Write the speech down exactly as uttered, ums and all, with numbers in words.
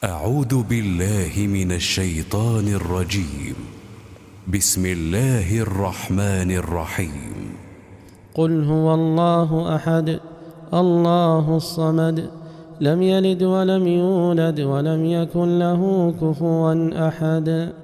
أعوذ بالله من الشيطان الرجيم. بسم الله الرحمن الرحيم. قل هو الله أحد الله الصمد لم يلد ولم يولد ولم يكن له كفوا أحد.